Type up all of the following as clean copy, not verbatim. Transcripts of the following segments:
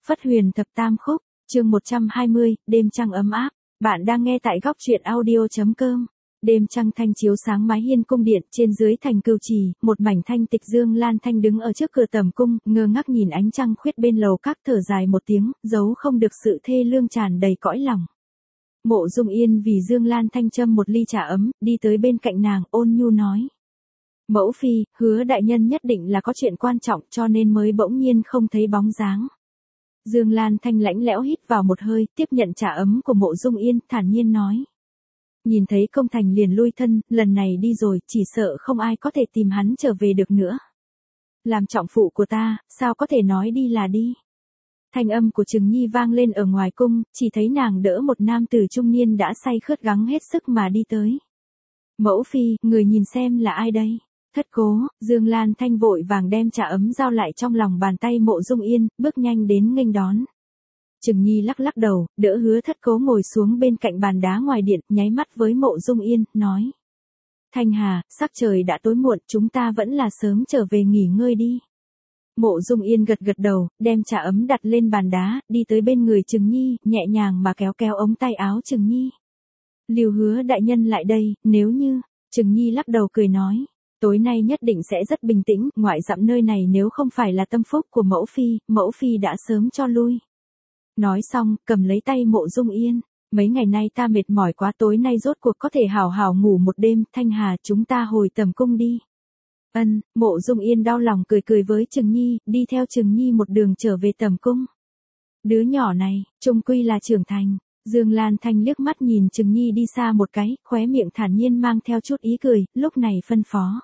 Phất Huyền Thập Tam Khúc, chương 120, đêm trăng ấm áp. Bạn đang nghe tại góc truyện audio.com. Đêm trăng thanh chiếu sáng mái hiên cung điện, trên dưới thành Cửu Trì, một mảnh thanh tịch. Dương Lan Thanh đứng ở trước cửa tầm cung, ngơ ngác nhìn ánh trăng khuyết bên lầu các, thở dài một tiếng, giấu không được sự thê lương tràn đầy cõi lòng. Mộ Dung Yên vì Dương Lan Thanh châm một ly trà ấm, đi tới bên cạnh nàng, ôn nhu nói: Mẫu phi, Hứa đại nhân nhất định là có chuyện quan trọng, cho nên mới bỗng nhiên không thấy bóng dáng. Dương Lan Thanh lạnh lẽo hít vào một hơi, tiếp nhận trà ấm của Mộ Dung Yên, thản nhiên nói: Nhìn thấy công thành liền lui thân, lần này đi rồi, chỉ sợ không ai có thể tìm hắn trở về được nữa. Làm trọng phụ của ta, sao có thể nói đi là đi. Thanh âm của Trừng Nhi vang lên ở ngoài cung, chỉ thấy nàng đỡ một nam tử trung niên đã say khướt gắng hết sức mà đi tới. Mẫu phi, người nhìn xem là ai đây? Thất Cố. Dương Lan Thanh vội vàng đem trà ấm giao lại trong lòng bàn tay Mộ Dung Yên, bước nhanh đến nghênh đón. Trừng Nhi lắc lắc đầu, đỡ Hứa Thất Cố ngồi xuống bên cạnh bàn đá ngoài điện, nháy mắt với Mộ Dung Yên, nói: Thanh Hà, sắc trời đã tối muộn, chúng ta vẫn là sớm trở về nghỉ ngơi đi. Mộ Dung Yên gật gật đầu, đem trà ấm đặt lên bàn đá, đi tới bên người Trừng Nhi, nhẹ nhàng mà kéo kéo ống tay áo Trừng Nhi. Lưu Hứa đại nhân lại đây, nếu như... Trừng Nhi lắc đầu cười nói: Tối nay nhất định sẽ rất bình tĩnh, ngoại dặm nơi này nếu không phải là tâm phúc của mẫu phi đã sớm cho lui. Nói xong, cầm lấy tay Mộ Dung Yên: Mấy ngày nay ta mệt mỏi quá, tối nay rốt cuộc có thể hào hào ngủ một đêm, Thanh Hà, chúng ta hồi tầm cung đi. Ân. Mộ Dung Yên đau lòng cười cười với Trừng Nhi, đi theo Trừng Nhi một đường trở về tầm cung. Đứa nhỏ này, chung quy là trưởng thành. Dương Lan Thanh liếc mắt nhìn Trừng Nhi đi xa một cái, khóe miệng thản nhiên mang theo chút ý cười, lúc này phân phó: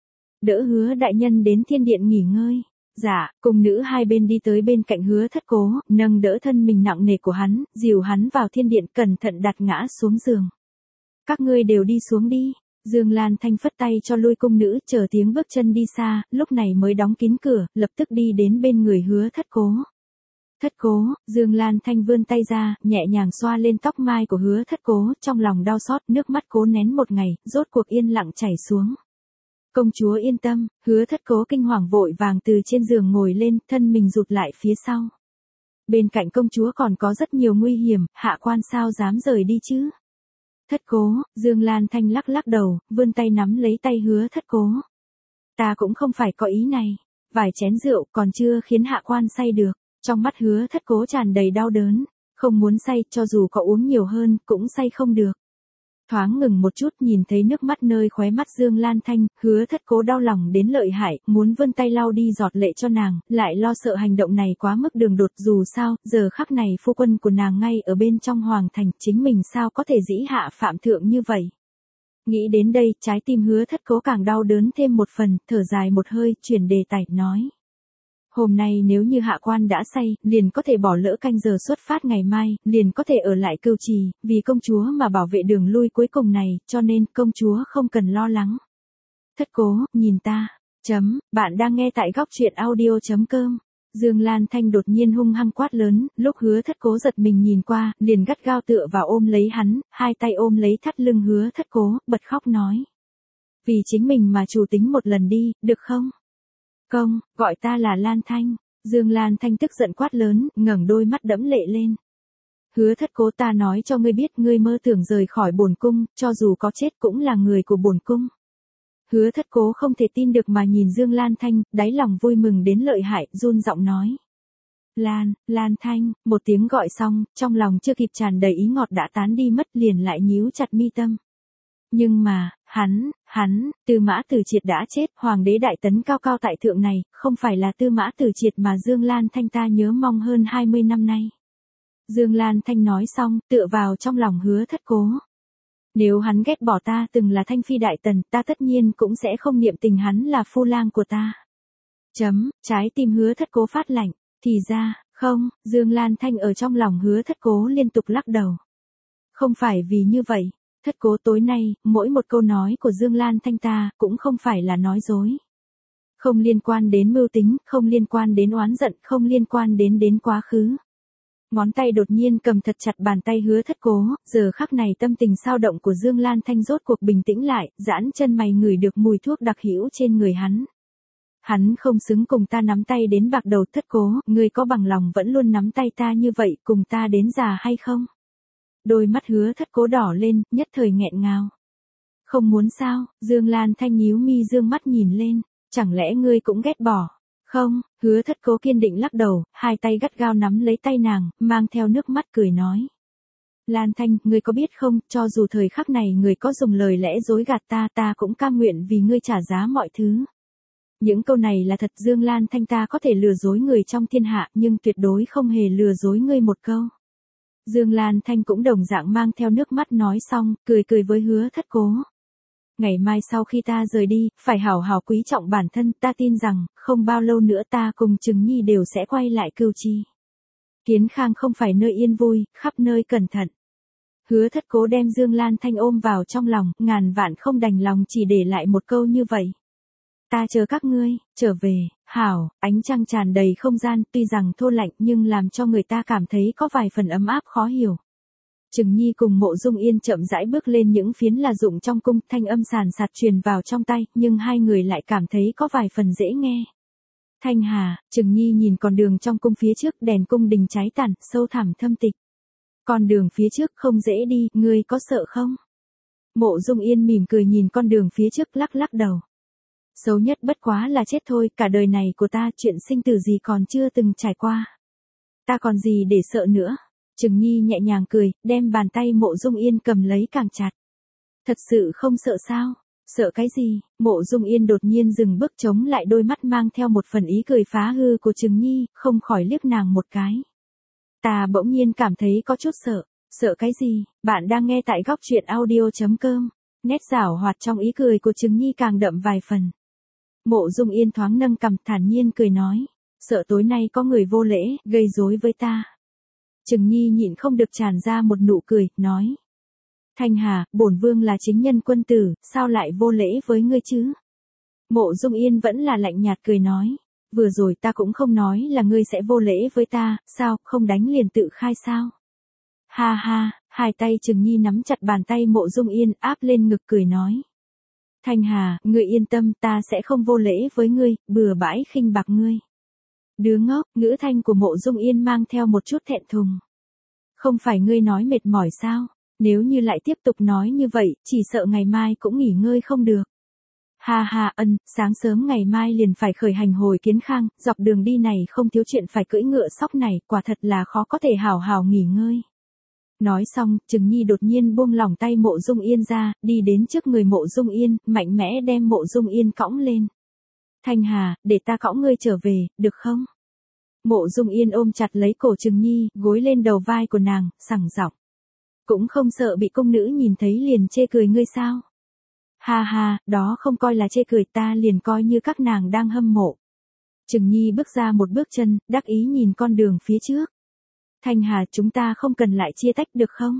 Đỡ Hứa đại nhân đến thiên điện nghỉ ngơi. Dạ. Cung nữ hai bên đi tới bên cạnh Hứa Thất Cố, nâng đỡ thân mình nặng nề của hắn, dìu hắn vào thiên điện, cẩn thận đặt ngã xuống giường. Các ngươi đều đi xuống đi. Dương Lan Thanh phất tay cho lui cung nữ, chờ tiếng bước chân đi xa, lúc này mới đóng kín cửa, lập tức đi đến bên người Hứa Thất Cố. Thất Cố. Dương Lan Thanh vươn tay ra, nhẹ nhàng xoa lên tóc mai của Hứa Thất Cố, trong lòng đau xót, nước mắt cố nén một ngày, rốt cuộc yên lặng chảy xuống. Công chúa yên tâm. Hứa Thất Cố kinh hoàng vội vàng từ trên giường ngồi lên, thân mình rụt lại phía sau. Bên cạnh công chúa còn có rất nhiều nguy hiểm, hạ quan sao dám rời đi chứ. Thất Cố. Dương Lan Thanh lắc lắc đầu, vươn tay nắm lấy tay Hứa Thất Cố. Ta cũng không phải có ý này. Vài chén rượu còn chưa khiến hạ quan say được. Trong mắt Hứa Thất Cố tràn đầy đau đớn. Không muốn say, cho dù có uống nhiều hơn, cũng say không được. Thoáng ngừng một chút, nhìn thấy nước mắt nơi khóe mắt Dương Lan Thanh, Hứa Thất Cố đau lòng đến lợi hại, muốn vươn tay lau đi giọt lệ cho nàng, lại lo sợ hành động này quá mức đường đột, dù sao, giờ khắc này phu quân của nàng ngay ở bên trong hoàng thành, chính mình sao có thể dĩ hạ phạm thượng như vậy. Nghĩ đến đây, trái tim Hứa Thất Cố càng đau đớn thêm một phần, thở dài một hơi, chuyển đề tài, nói: Hôm nay nếu như hạ quan đã say, liền có thể bỏ lỡ canh giờ xuất phát ngày mai, liền có thể ở lại Cửu Trì, vì công chúa mà bảo vệ đường lui cuối cùng này, cho nên công chúa không cần lo lắng. Thất Cố, nhìn ta. Bạn đang nghe tại góc truyện audio.com. Dương Lan Thanh đột nhiên hung hăng quát lớn, lúc Hứa Thất Cố giật mình nhìn qua, liền gắt gao tựa vào ôm lấy hắn, hai tay ôm lấy thắt lưng Hứa Thất Cố, bật khóc nói: Vì chính mình mà chủ tính một lần đi, được không? Công, gọi ta là Lan Thanh. Dương Lan Thanh tức giận quát lớn, ngẩng đôi mắt đẫm lệ lên. Hứa Thất Cố, ta nói cho ngươi biết, ngươi mơ tưởng rời khỏi bổn cung, cho dù có chết cũng là người của bổn cung. Hứa Thất Cố không thể tin được mà nhìn Dương Lan Thanh, đáy lòng vui mừng đến lợi hại, run giọng nói: Lan Thanh. Một tiếng gọi xong, trong lòng chưa kịp tràn đầy ý ngọt đã tán đi mất, liền lại nhíu chặt mi tâm. Nhưng mà, Tư Mã Tử Triệt đã chết, hoàng đế đại tấn cao cao tại thượng này, không phải là Tư Mã Tử Triệt mà Dương Lan Thanh ta nhớ mong hơn 20 năm nay. Dương Lan Thanh nói xong, tựa vào trong lòng Hứa Thất Cố. Nếu hắn ghét bỏ ta từng là Thanh Phi đại tần, ta tất nhiên cũng sẽ không niệm tình hắn là phu lang của ta. Trái tim Hứa Thất Cố phát lạnh, thì ra, không, Dương Lan Thanh ở trong lòng Hứa Thất Cố liên tục lắc đầu. Không phải vì như vậy. Thất Cố, tối nay, mỗi một câu nói của Dương Lan Thanh ta, cũng không phải là nói dối. Không liên quan đến mưu tính, không liên quan đến oán giận, không liên quan đến quá khứ. Ngón tay đột nhiên cầm thật chặt bàn tay Hứa Thất Cố, giờ khắc này tâm tình sao động của Dương Lan Thanh rốt cuộc bình tĩnh lại, giãn chân mày ngửi được mùi thuốc đặc hữu trên người hắn. Hắn không xứng cùng ta nắm tay đến bạc đầu Thất Cố, ngươi có bằng lòng vẫn luôn nắm tay ta như vậy cùng ta đến già hay không? Đôi mắt Hứa Thất Cố đỏ lên, nhất thời nghẹn ngào. Không muốn sao? Dương Lan Thanh nhíu mi dương mắt nhìn lên, chẳng lẽ ngươi cũng ghét bỏ? Không, Hứa Thất Cố kiên định lắc đầu, hai tay gắt gao nắm lấy tay nàng, mang theo nước mắt cười nói. Lan Thanh, ngươi có biết không, cho dù thời khắc này người có dùng lời lẽ dối gạt ta, ta cũng cam nguyện vì ngươi trả giá mọi thứ. Những câu này là thật, Dương Lan Thanh, ta có thể lừa dối người trong thiên hạ, nhưng tuyệt đối không hề lừa dối ngươi một câu. Dương Lan Thanh cũng đồng dạng mang theo nước mắt nói xong, cười cười với Hứa Thất Cố. Ngày mai sau khi ta rời đi, phải hảo hảo quý trọng bản thân, ta tin rằng, không bao lâu nữa ta cùng Trừng Nhi đều sẽ quay lại Cửu Trì. Kiến Khang không phải nơi yên vui, khắp nơi cẩn thận. Hứa Thất Cố đem Dương Lan Thanh ôm vào trong lòng, ngàn vạn không đành lòng chỉ để lại một câu như vậy. Ta chờ các ngươi, trở về, hảo, ánh trăng tràn đầy không gian, tuy rằng thô lạnh nhưng làm cho người ta cảm thấy có vài phần ấm áp khó hiểu. Trừng Nhi cùng Mộ Dung Yên chậm rãi bước lên những phiến là dụng trong cung, thanh âm sàn sạt truyền vào trong tay, nhưng hai người lại cảm thấy có vài phần dễ nghe. Thanh Hà, Trừng Nhi nhìn con đường trong cung phía trước, đèn cung đình cháy tàn, sâu thẳm thâm tịch. Con đường phía trước không dễ đi, ngươi có sợ không? Mộ Dung Yên mỉm cười nhìn con đường phía trước, lắc lắc đầu. Xấu nhất bất quá là chết thôi, cả đời này của ta chuyện sinh tử gì còn chưa từng trải qua. Ta còn gì để sợ nữa? Trừng Nhi nhẹ nhàng cười, đem bàn tay Mộ Dung Yên cầm lấy càng chặt. Thật sự không sợ sao? Sợ cái gì? Mộ Dung Yên đột nhiên dừng bước, chống lại, đôi mắt mang theo một phần ý cười phá hư của Trừng Nhi, không khỏi liếc nàng một cái. Ta bỗng nhiên cảm thấy có chút sợ. Sợ cái gì? Bạn đang nghe tại góc truyện audio.com. Nét giảo hoạt trong ý cười của Trừng Nhi càng đậm vài phần. Mộ Dung Yên thoáng nâng cằm, thản nhiên cười nói. Sợ tối nay có người vô lễ, gây rối với ta. Trừng Nhi nhịn không được tràn ra một nụ cười, nói. Thanh Hà, bổn vương là chính nhân quân tử, sao lại vô lễ với ngươi chứ? Mộ Dung Yên vẫn là lạnh nhạt cười nói. Vừa rồi ta cũng không nói là ngươi sẽ vô lễ với ta, sao, không đánh liền tự khai sao? Ha ha, hai tay Trừng Nhi nắm chặt bàn tay Mộ Dung Yên, áp lên ngực cười nói. Thanh Hà, ngươi yên tâm, ta sẽ không vô lễ với ngươi, bừa bãi khinh bạc ngươi. Đứa ngốc, ngữ thanh của Mộ Dung Yên mang theo một chút thẹn thùng. Không phải ngươi nói mệt mỏi sao? Nếu như lại tiếp tục nói như vậy, chỉ sợ ngày mai cũng nghỉ ngơi không được. Ha ha, sáng sớm ngày mai liền phải khởi hành hồi Kiến Khang, dọc đường đi này không thiếu chuyện phải cưỡi ngựa sóc này, quả thật là khó có thể hào hào nghỉ ngơi. Nói xong, Trừng Nhi đột nhiên buông lỏng tay Mộ Dung Yên ra, đi đến trước người Mộ Dung Yên, mạnh mẽ đem Mộ Dung Yên cõng lên. Thanh Hà, để ta cõng ngươi trở về, được không? Mộ Dung Yên ôm chặt lấy cổ Trừng Nhi, gối lên đầu vai của nàng, sẳng giọng. Cũng không sợ bị cung nữ nhìn thấy liền chê cười ngươi sao? Ha ha, đó không coi là chê cười, ta liền coi như các nàng đang hâm mộ. Trừng Nhi bước ra một bước chân, đắc ý nhìn con đường phía trước. Thanh Hà, chúng ta không cần lại chia tách được không?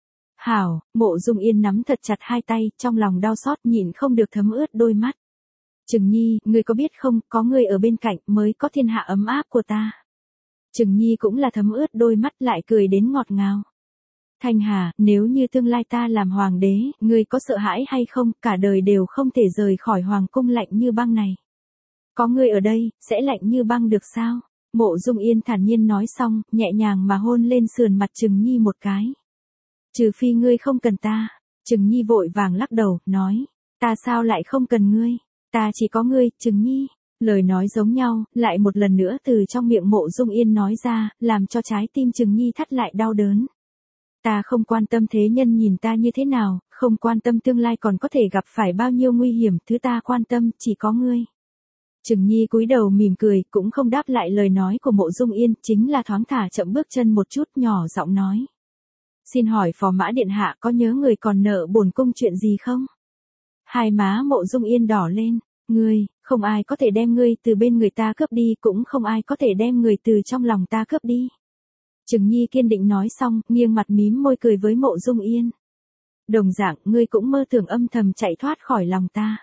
Hảo, Mộ Dung Yên nắm thật chặt hai tay, trong lòng đau xót nhịn không được thấm ướt đôi mắt. Trừng Nhi, ngươi có biết không, có ngươi ở bên cạnh mới có thiên hạ ấm áp của ta. Trừng Nhi cũng là thấm ướt đôi mắt, lại cười đến ngọt ngào. Thanh Hà, nếu như tương lai ta làm hoàng đế, ngươi có sợ hãi hay không, cả đời đều không thể rời khỏi hoàng cung lạnh như băng này. Có ngươi ở đây, sẽ lạnh như băng được sao? Mộ Dung Yên thản nhiên nói xong, nhẹ nhàng mà hôn lên sườn mặt Trừng Nhi một cái. Trừ phi ngươi không cần ta. Trừng Nhi vội vàng lắc đầu, nói. Ta sao lại không cần ngươi? Ta chỉ có ngươi, Trừng Nhi. Lời nói giống nhau, lại một lần nữa từ trong miệng Mộ Dung Yên nói ra, làm cho trái tim Trừng Nhi thắt lại đau đớn. Ta không quan tâm thế nhân nhìn ta như thế nào, không quan tâm tương lai còn có thể gặp phải bao nhiêu nguy hiểm, thứ ta quan tâm chỉ có ngươi. Trừng Nhi cúi đầu mỉm cười, cũng không đáp lại lời nói của Mộ Dung Yên, chính là thoáng thả chậm bước chân một chút, nhỏ giọng nói. Xin hỏi phò mã điện hạ có nhớ người còn nợ bổn cung chuyện gì không? Hai má Mộ Dung Yên đỏ lên. Ngươi, không ai có thể đem ngươi từ bên người ta cướp đi, cũng không ai có thể đem người từ trong lòng ta cướp đi. Trừng Nhi kiên định nói xong, nghiêng mặt mím môi cười với Mộ Dung Yên. Đồng dạng, ngươi cũng mơ tưởng âm thầm chạy thoát khỏi lòng ta.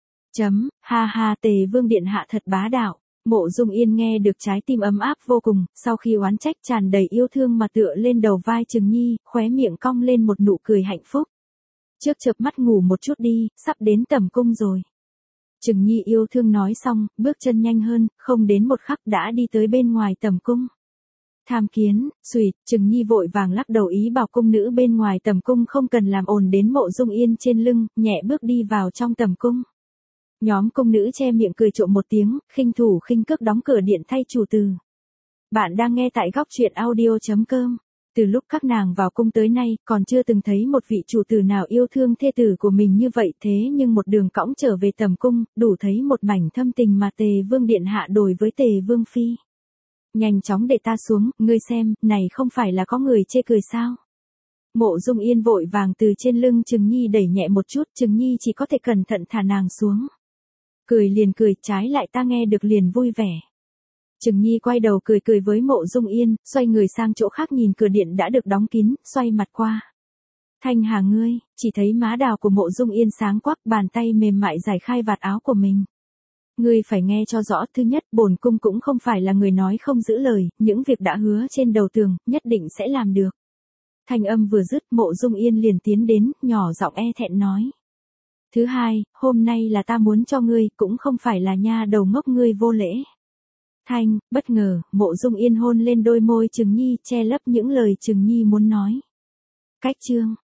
Ha ha, Tề Vương điện hạ thật bá đạo. Mộ Dung Yên nghe được trái tim ấm áp vô cùng, sau khi oán trách tràn đầy yêu thương mà tựa lên đầu vai Trừng Nhi, khóe miệng cong lên một nụ cười hạnh phúc. Trước chợp mắt ngủ một chút đi, sắp đến tẩm cung rồi. Trừng Nhi yêu thương nói xong, bước chân nhanh hơn, không đến một khắc đã đi tới bên ngoài tầm cung. Tham kiến, xuỵt, Trừng Nhi vội vàng lắc đầu ý bảo cung nữ bên ngoài tầm cung không cần làm ồn đến Mộ Dung Yên trên lưng, nhẹ bước đi vào trong tầm cung. Nhóm cung nữ che miệng cười trộm một tiếng, khinh thủ khinh cước đóng cửa điện thay chủ từ. Bạn đang nghe tại góc truyện audio.com. Từ lúc các nàng vào cung tới nay, còn chưa từng thấy một vị chủ tử nào yêu thương thê tử của mình như vậy, thế nhưng một đường cõng trở về tầm cung, đủ thấy một mảnh thâm tình mà Tề Vương điện hạ đối với Tề Vương phi. Nhanh chóng để ta xuống, ngươi xem, này không phải là có người chê cười sao? Mộ Dung Yên vội vàng từ trên lưng Trừng Nhi đẩy nhẹ một chút, Trừng Nhi chỉ có thể cẩn thận thả nàng xuống. Cười liền cười, trái lại ta nghe được liền vui vẻ. Trừng Nhi quay đầu cười cười với Mộ Dung Yên, xoay người sang chỗ khác nhìn cửa điện đã được đóng kín, xoay mặt qua. Thanh Hà ngươi, chỉ thấy má đào của Mộ Dung Yên sáng quắc, bàn tay mềm mại giải khai vạt áo của mình. Ngươi phải nghe cho rõ, thứ nhất, bổn cung cũng không phải là người nói không giữ lời, những việc đã hứa trên đầu tường, nhất định sẽ làm được. Thanh âm vừa dứt, Mộ Dung Yên liền tiến đến, nhỏ giọng e thẹn nói. Thứ hai, hôm nay là ta muốn cho ngươi, cũng không phải là nha đầu ngốc ngươi vô lễ. Thanh, bất ngờ, Mộ Dung Yên hôn lên đôi môi Trừng Nhi, che lấp những lời Trừng Nhi muốn nói. Cách chương.